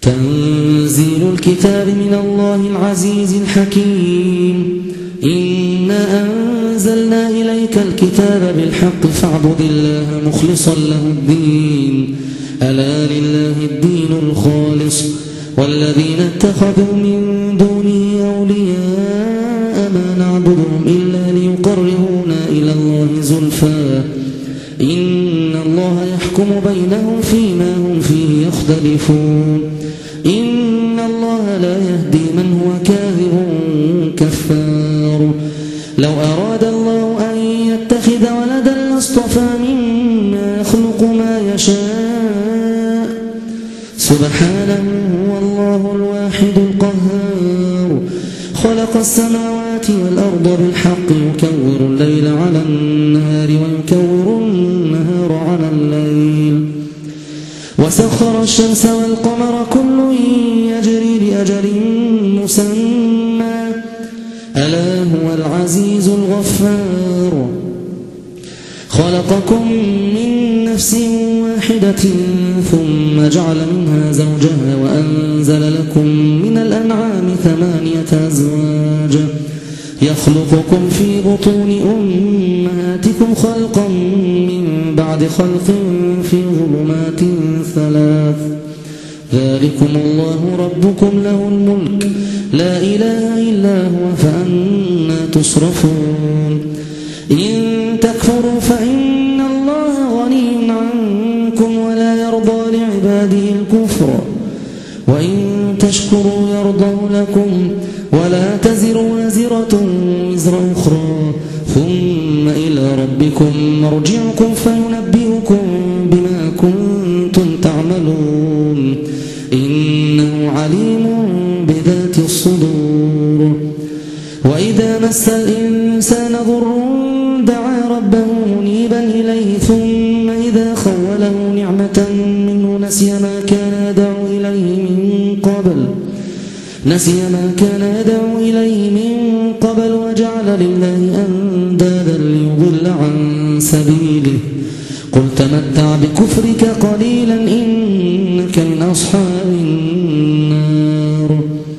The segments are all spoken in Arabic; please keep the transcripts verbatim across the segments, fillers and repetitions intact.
تنزيل الكتاب من الله العزيز الحكيم إنا أنزلنا إليك الكتاب بالحق فاعبد الله مخلصا له الدين ألا لله الدين الخالص والذين اتخذوا من دونه أولياء ما نعبدهم إلا ليقربونا إلى الله زلفى إن الله يحكم بينهم فيما هم فيه يختلفون إن الله لا يهدي من هو كاذب كفار لو أراد الله أن يتخذ ولدا لاصطفى مما يخلق ما يشاء سبحانه هو الله الواحد القهار خلق السماوات والأرض بالحق يكور الليل على النهار ويكور النهار على الليل وسخر الشمس والقمر كل يجري لأجل مسمى ألا هو العزيز الغفار خلقكم من نفس واحدة ثم جعل منها زوجها وأنزل لكم من الأنعام ثمانية أزواج يخلقكم في بطون أمهاتكم خلقا من بعد خلق في ظلمات ثلاث ذلكم الله ربكم له الملك لا إله إلا هو فأنا تصرفون إن تكفروا فإن الله غني عنكم ولا يرضى لعباده الكفر وإن تشكروا يرضه لكم ولا تزر وازرة وزر أخرى ثم إلى ربكم مرجعكم فينبئكم بما كنتم تعملون إنه عليم بذات الصدور وإذا مس الإنسان ضر دعا ربه منيبا إليه ثم إذا خوله نعمة منه نسي ما كان يدعو إليه من قبل نسي ما كان يدعو إليه من قبل وجعل لله أندادا ليضل عن سبيله قل تمتع بكفرك قليلا إنك من أصحاب النار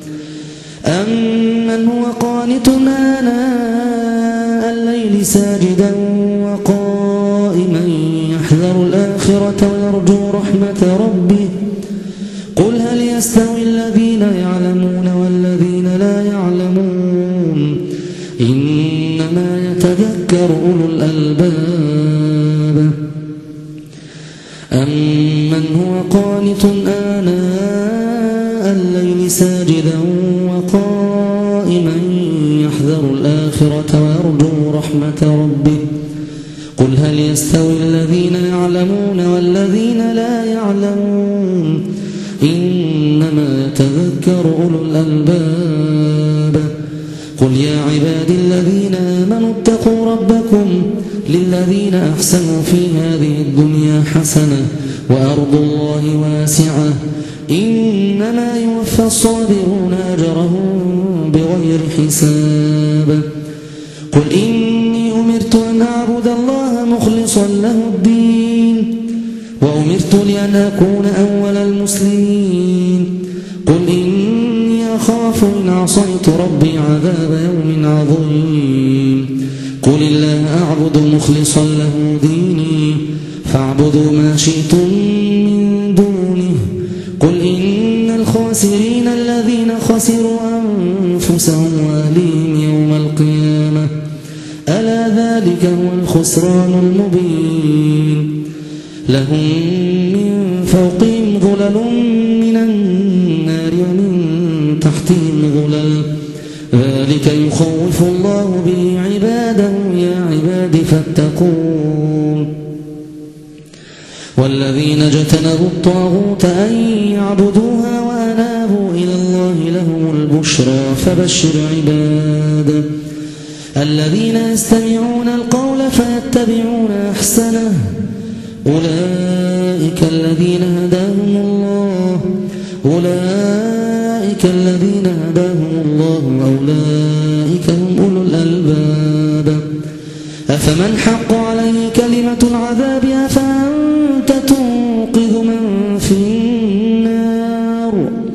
أمن هو قانت آناء الليل ساجدا وقائما يحذر الآخرة ويرجو رحمة ربه قل هل يستوي الذين يعلمون والذين لا يعلمون إنما يتذكر أولو الألباب أمن هو قانت آناء الليل ساجدا وقائما يحذر الآخرة ويرجو رحمة ربه قل هل يستوي الذين يعلمون والذين لا يعلمون إنما يتذكر أولو الألباب قل يا عبادي الذين آمنوا اتقوا ربكم للذين أحسنوا في هذه الدنيا حسنة وأرض الله واسعة إنما يوفى الصابرون أجرهم بغير حساب قل إني أمرت أن أعبد الله مخلصا له الدين وأمرت لأن أكون أول المسلمين قل إني أخاف إن عصيت ربي عذاب يوم عظيم قل الله أعبد مخلصا له ديني فاعبدوا ما شئتم من دونه قل إن الخاسرين الذين خسروا أنفسهم وأهليهم يوم القيامة ألا ذلك هو الخسران المبين لهم من فوقهم ظلل من النار ومن تحتهم ظلل ذلك يخوف الله به عباده يا عباد فاتقون والذين اجتنبوا الطاغوت أن يعبدوها وأنابوا إلى الله لهم البشرى فبشر عباد الذين يستمعون القول فيتبعون أحسنه أولئك الذين هداهم الله أولئك الذين هداهم الله أولئك هم أولو الألباب أفمن حق عليه كلمة العذاب أفأنت تنقذ من في النار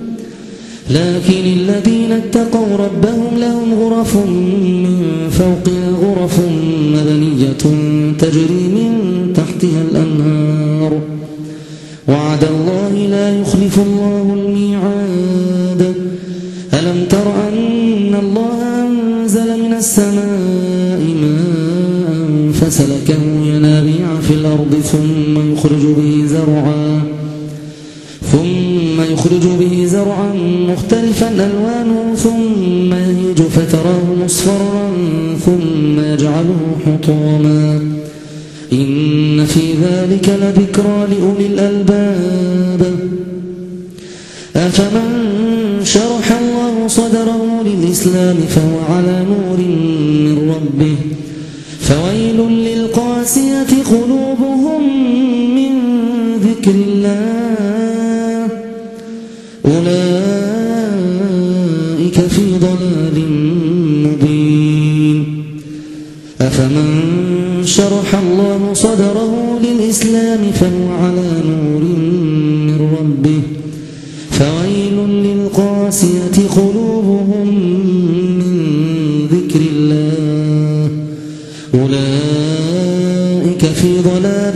الذين اتقوا ربهم لهم غرف من فوقها غرف مبنية تجري من تحتها الأنهار وعد الله لا يخلف الله الميعاد ألم تر أن الله أنزل من السماء ماء فسلكه ينابيع في الأرض ثم يخرج به زرعا ثم يخرج به زرعا مختلفا ألوانه ثم يهيج فتراه مصفرا ثم يجعله حطاما إن في ذلك لذكرى لأولي الألباب أفمن شرح الله صدره للإسلام فهو على نور من ربه فويل للقاسية قلوبهم من ذكر الله أولئك في ضلال مبين أفمن شرح الله صدره للإسلام فهو على نور من ربه فويل للقاسية قلوبهم من ذكر الله أولئك في ضلال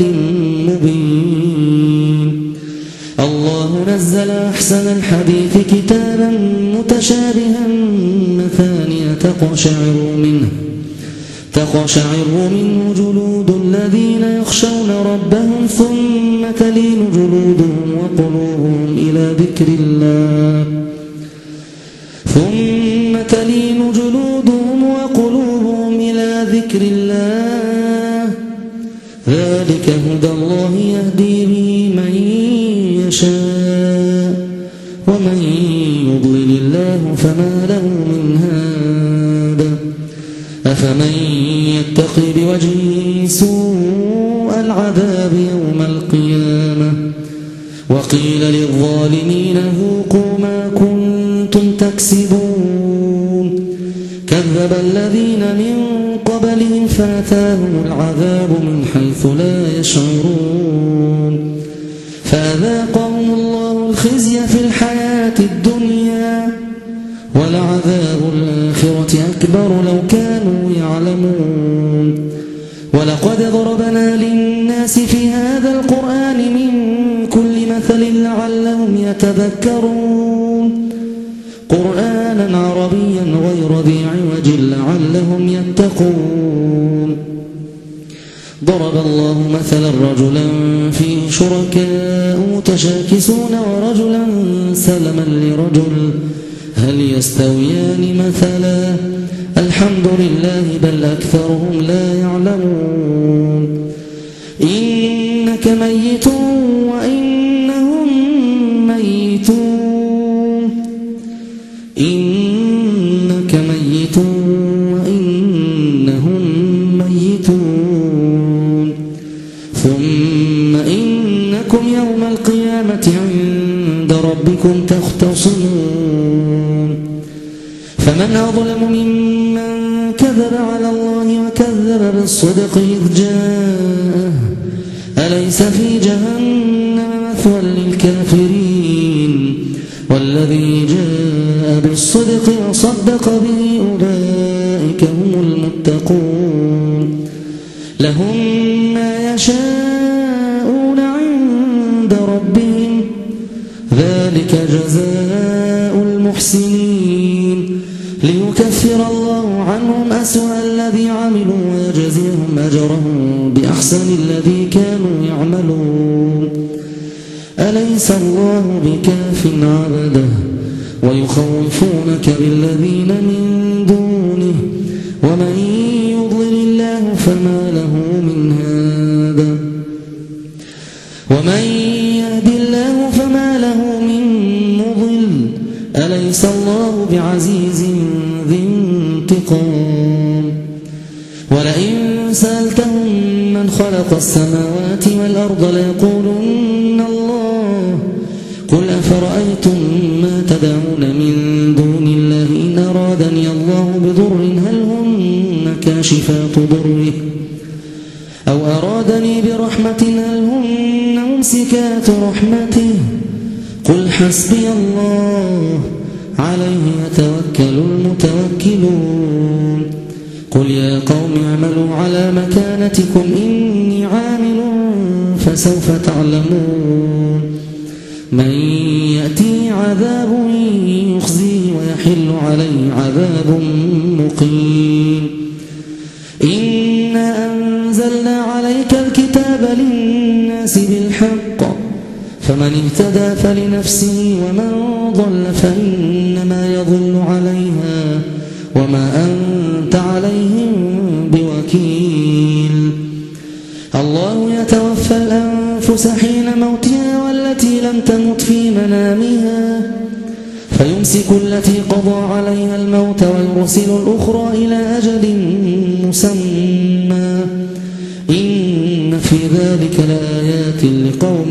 مبين الله نزل أحسن الحديث كتابا متشابها مثانية تقشعر منه تقشعر منه جلود الذين يخشون ربهم ثم تلين جلودهم وقلوبهم إلى ذكر الله ثم تلين جلودهم وقلوبهم إلى ذكر الله ذلك هدى الله يهدي به من يشاء ومن يضلل الله فما له من هاد أفمن يتقي بوجهه سوء العذاب يوم القيامة وقيل للظالمين ذوقوا ما كنتم تكسبون كذب الذين من قبلهم فأتاهم العذاب من حيث لا يشعرون فأذاقهم الله الخزي في الحياة الدنيا ولعذاب الآخرة أكبر لو كانوا يعلمون ولقد ضربنا للناس في هذا القرآن من كل مثل لعلهم يتذكرون قرآنا عربيا غير ذي عوج لعلهم يتقون ضرب الله مثلا رجلا فيه شركاء متشاكسون ورجلا سلما لرجل هل يستويان مثلا الحمد لله بل أكثرهم لا يعلمون إنك ميت وإنهم ميتون إنك ميت وإنهم ميتون ثم إنكم يوم القيامة عند ربكم تختصمون فمن أظلم ممن كذب على الله وكذب بالصدق إذ جاءه أليس في جهنم مثوى للكافرين والذي جاء بالصدق وصدق به أولئك هم المتقون لهم ما يشاءون عند ربهم ذلك جزاء المحسنين ليكفر الله عنهم أسوأ الذي عملوا ويجزيهم أجرهم بأحسن الذي كانوا يعملون أليس الله بكاف عبده ويخوفونك بالذين من دونه ومن يضلل الله فما له من هاد ومن يهد الله فما له من مضل أليس الله بعزيز ذي انتقام ولئن سألتهم من خلق السماوات والأرض ليقولن الله قل أفرأيتم ما تدعون من دون الله إن أرادني الله بضر هل هن كاشفات ضره أو أرادني برحمة هل هن ممسكات رحمته قل حسبي الله عليه يتوكل المتوكلون قل يا قوم اعملوا على مكانتكم إني عامل فسوف تعلمون من يأتي عذاب يخزيه ويحل عليه عذاب مقيم إنا أنزلنا عليك الكتاب للناس بالحق فمن اهتدى فلنفسه ومن ضل فإنما يضل عليها وما أنت عليهم بوكيل الله يتوفى الأنفس حين موتها والتي لم تمت في منامها فيمسك التي قضى عليها الموت ويرسل الأخرى إلى أجل مسمى إن في ذلك لآيات لقوم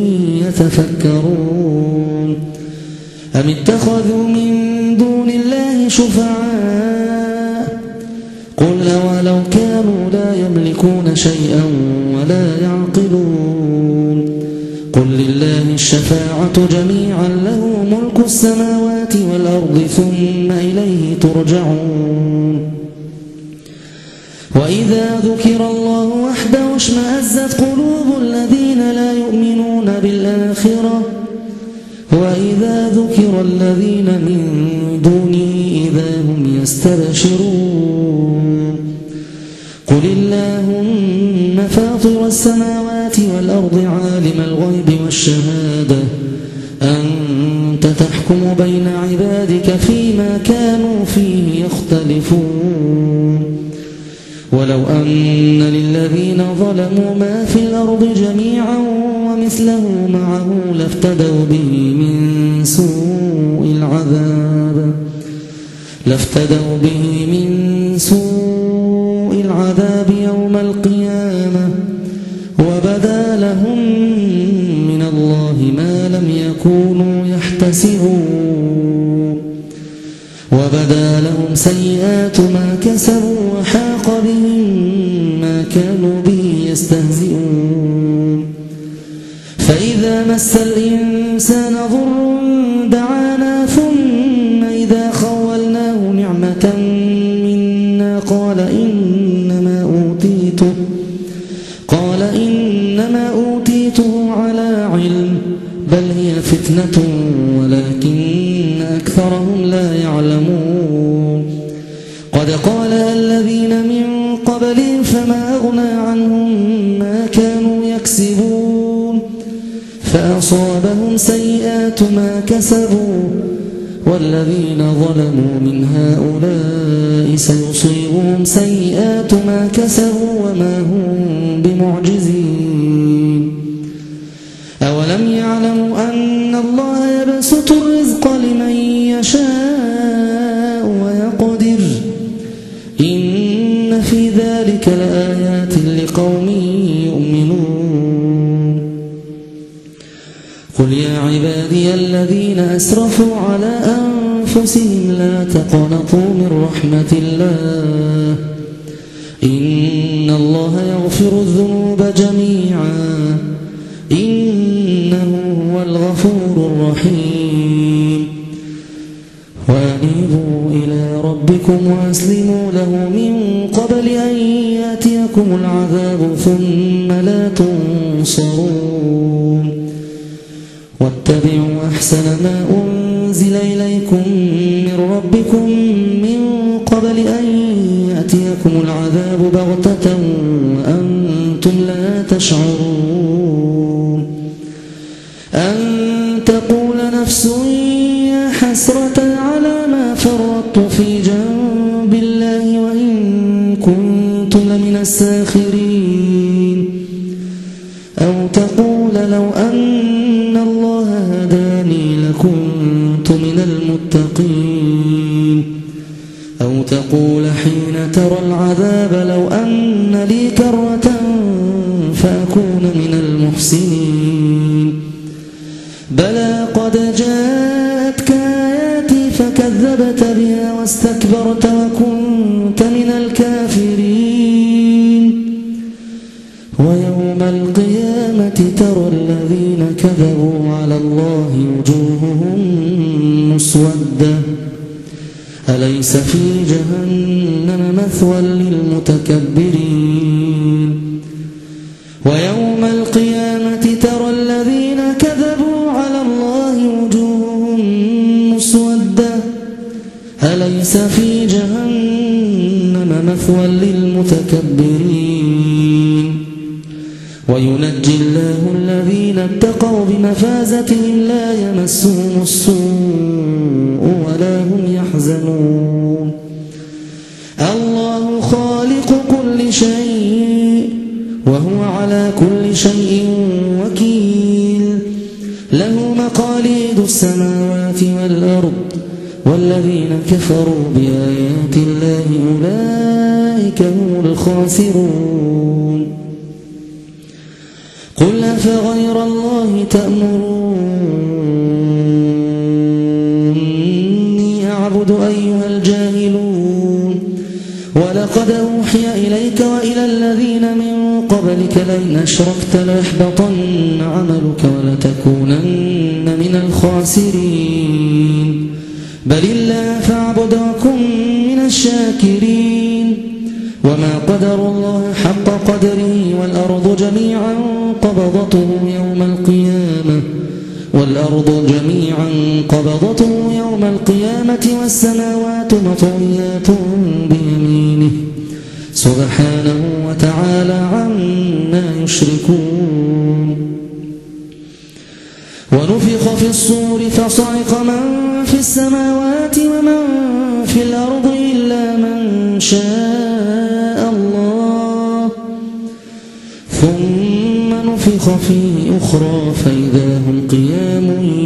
يتفكرون أم اتخذوا من دون الله شفعاء قل ولو كانوا لا يملكون شيئا ولا يعقلون قل لله الشفاعة جميعا له ملك السماوات والأرض ثم إليه ترجعون وإذا ذكر الله وحده اشمأزت قلوب الذين لا يؤمنون بالآخرة وإذا ذكر الذين من دونه إذا هم يستبشرون قل اللهم فاطر السماوات والأرض عالم الغيب والشهادة أنت تحكم بين عبادك فيما كانوا فيه يختلفون ولو أن للذين ظلموا ما في الأرض جميعا ومثله معه لافتدوا به من سوء العذاب لافتدوا به من سوء العذاب يوم القيامة وبدا لهم من الله ما لم يكونوا يحتسبون وبدا لهم سيئات ما كسبوا وحاق بهم ما كانوا به يستهزئون فإذا مس الإنسان ضر دعانا ثم إذا خولناه نعمة منا قال إنما أوتيته قال إنما أوتيته على علم بل هي فتنة ولكن أكثرهم لا يعلمون قد قال الذين من قبلهم فما أغنى عنهم ما كانوا يكسبون فأصابهم سيئات ما كسبوا والذين ظلموا من هؤلاء سيصيبهم سيئات ما كسبوا وما هم بمعجزين أولم يعلموا أن الله يبسط الرزق لمن يشاء ويقدر إن في ذلك لآيات لقوم يؤمنون قل يا عبادي الذين أسرفوا على أنفسهم لا تقنطوا من رحمة الله إن الله يغفر الذنوب جميعا إنه هو الغفور الرحيم وأنيبوا إلى ربكم وأسلموا له من قبل أن يأتيكم العذاب ثم لا تنصرون واتبعوا أحسن ما أنزل إليكم من ربكم من قبل أن يأتيكم العذاب بغتة وأنتم لا تشعرون أن تقول نفس يا حسرة على ما فرطت في جنب الله وإن كنت لمن الساخرين أو تقول لو أن الله هداني لكنت من المتقين أو تقول حين ترى العذاب لو أن لي كرة فأكون من المحسنين بلى قد جاءتك آياتي فكذبت بها واستكبرت وكنت من الكافرين ويوم القيامة ترى الذين كذبوا على الله وجوههم مسودة أليس في جهنم مثوى للمتكبرين ويوم القيامة ترى الذين كذبوا على الله وجوههم مسودة أليس في جهنم مثوى للمتكبرين وينجي الله الذين اتقوا بمفازتهم لا يمسهم السوء ولا هم يحزنون الله خالق كل شيء وهو على كل شيء وكيل له مقاليد السماوات والأرض والذين كفروا بآيات الله أولئك هم الخاسرون قل أفغير الله تأمروني أعبد أيها الجاهلون ولقد أوحي إليك وإلى الذين من قبلك لئن أشركت ليحبطن عملك ولتكونن من الخاسرين بل الله فاعبد وكن من الشاكرين وما قدر الله حق قدره والأرض جميعا قبضته يوم القيامة والأرض جميعا قبضته يوم القيامة والسماوات مطويات بيمينه سبحانه وتعالى عما يشركون ونفخ في الصور فصعق من في السماوات ومن في الأرض إلا من شاء الله ثم نفخ فيه أخرى فإذا هم قيام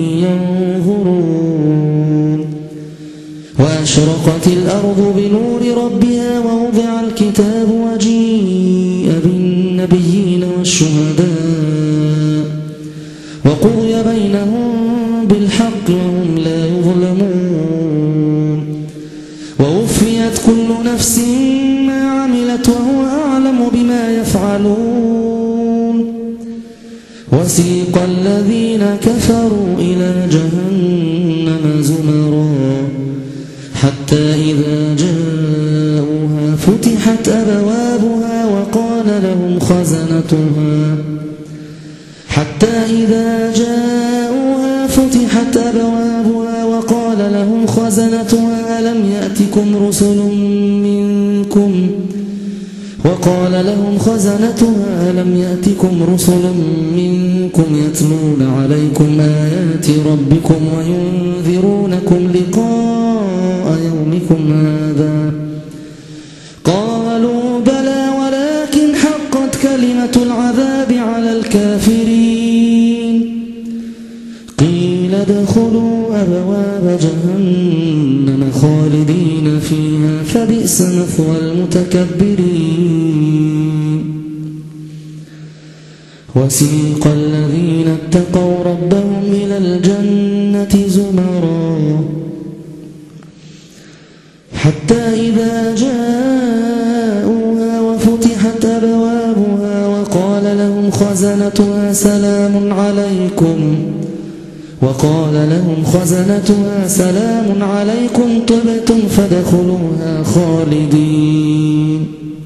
ينظرون وأشرقت الأرض بنور ربها ووضع الكتاب وجيء بالنبيين والشهداء وقضي بينهم بالحق وهم لا يظلمون ووفيت كل نفس ما عملت وهو أعلم بما يفعلون وسيق الذين كفروا إلى جهنم زمرا حتى إذا جاءوها فتحت أبوابها وقال لهم خزنتها حتى إذا جاءوها فتحت أبوابها وقال لهم خزنتها ألم يأتكم رسل منكم وقال لهم خزنتها ألم يأتكم رسل منكم يتلون عليكم آيات ربكم وينذرونكم لقاء يومكم هذا قالوا بلى ولكن حقت كلمة العذاب على الكافرين قيل ادخلوا أبواب جهنم خالدين فيها فبئس مثوى المتكبرين وسيق الذين اتقوا ربهم إلى الجنة زمرا حتى إذا جاءوها وفتحت أبوابها وقال لهم خزنتها سلام عليكم وقال لهم خزنتها سلام عليكم طبتم فادخلوها خالدين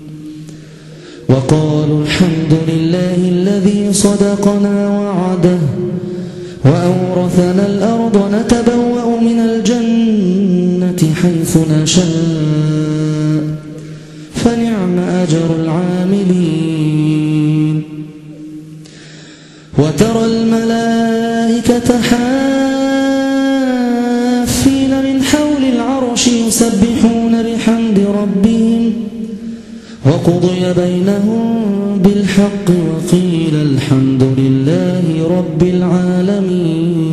وقالوا الحمد لله الذي صدقنا وعده وأورثنا الأرض نتبوأ من الجنة حيث نشاء فنعم أجر العاملين وترى الملائكة حافين من حول العرش يسبحون بحمد ربهم وقضي بينهم بالحق وقيل الحمد لله رب العالمين